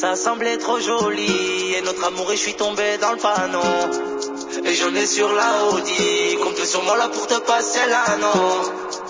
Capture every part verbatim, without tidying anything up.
Ça semblait trop joli, et notre amour et je suis tombé dans le panneau. Et j'en ai sur la Audi, compte sur moi là pour te passer l'anneau.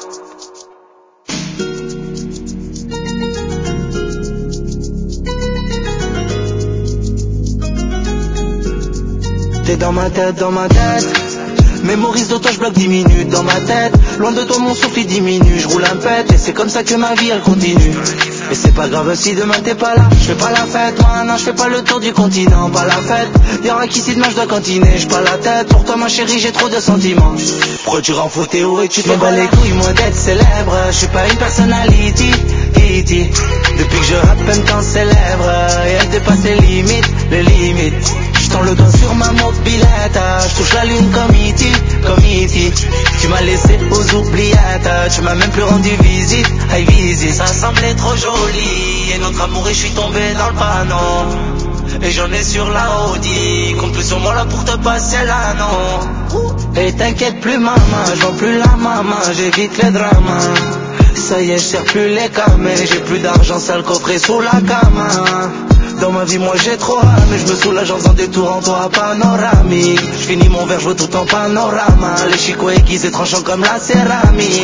T'es dans ma tête, dans ma tête. Mémorise de toi, je bloque dix minutes dans ma tête. Loin de toi, mon souffle il diminue. Je roule un pet et c'est comme ça que ma vie elle continue. Et c'est pas grave si demain t'es pas là. Je fais pas la fête, moi non, je fais pas le tour du continent. Pas la fête, y'aura qu'ici demain je dois continuer. J'suis pas la tête, pour toi ma chérie j'ai trop de sentiments. Pourquoi tu rends fou Théo et tu te m'en bats les couilles, moi d'être célèbre. Je suis pas une personnalité, Titi. Depuis que je rappe, même temps célèbre. Et elle dépasse les limites, les limites. J'tends le doigt sur ma mobilette, j'touche la lune comme E T, comme E T. Tu m'as laissé aux oubliettes, tu m'as même plus rendu visite, hey visite. Ça semblait trop joli, et notre amour et je suis tombé dans le panneau. Et j'en ai sur la Audi, compte plus sur moi là pour te passer l'anneau. Et t'inquiète plus maman, je vois plus la maman, j'évite les dramas. Ça y est, je sers plus les camés, j'ai plus d'argent, sale coffret sous la cama. Dans ma vie moi j'ai trop ramé, je me soulage en faisant des tours en toit panoramique. Je finis mon verre, je veux tout en panorama. Les chicots aiguisés tranchants comme la céramique.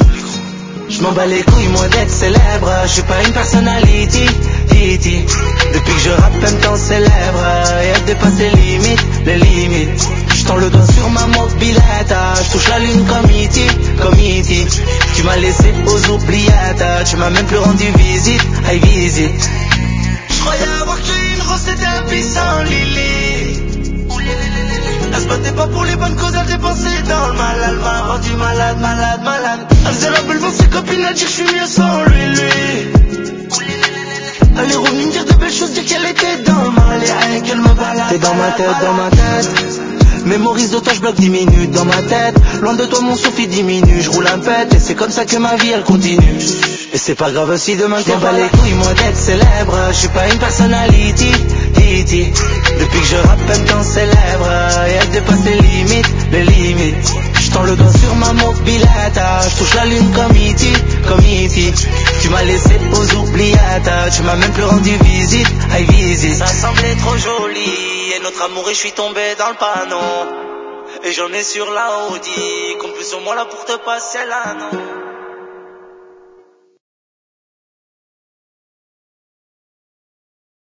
Je m'en bats les couilles moi d'être célèbre. Je suis pas une personnalité, Titi. Depuis que je rappe même temps célèbre. Et elle dépasse les limites, les limites. J'tends le doigt sur ma mobilette, j'touche la lune comme E T, comme E T. Tu m'as laissé aux oubliettes, tu m'as même plus rendu visite, hey visite. J'croyais avoir créé une recette impuissante, Lily. Elle se battait pas pour les bonnes causes, elle dépensait dans le mal. Elle m'a rendu malade, malade, malade. Elle faisait la belle pour ses copines, elle dit que je suis mieux sans lui, lui. Elle est revenue me dire de belles choses, dire qu'elle était dans le mal. Et rien qu'elle me balade. T'es dans ma tête, dans ma tête. Mémorise de toi, je bloque dix minutes dans ma tête. Loin de toi, mon souffle il diminue. Je roule un pet et c'est comme ça que ma vie elle continue. Et c'est pas grave si demain t'es pas les couilles, moi d'être célèbre. Je suis pas une personnalité, Titi. Depuis que je rappe, même temps célèbre. Et elle dépasse les limites, les limites. J'tends le doigt sur ma mobilette, j'touche la lune comme E T, comme E T. Tu m'as laissé aux oubliettes, tu m'as même plus rendu visite, hey visite. Ça semblait trop joli, et notre amour et je suis tombé dans le panneau. Et j'en ai sur la Audi, compte plus sur moi là pour te passer l'anneau.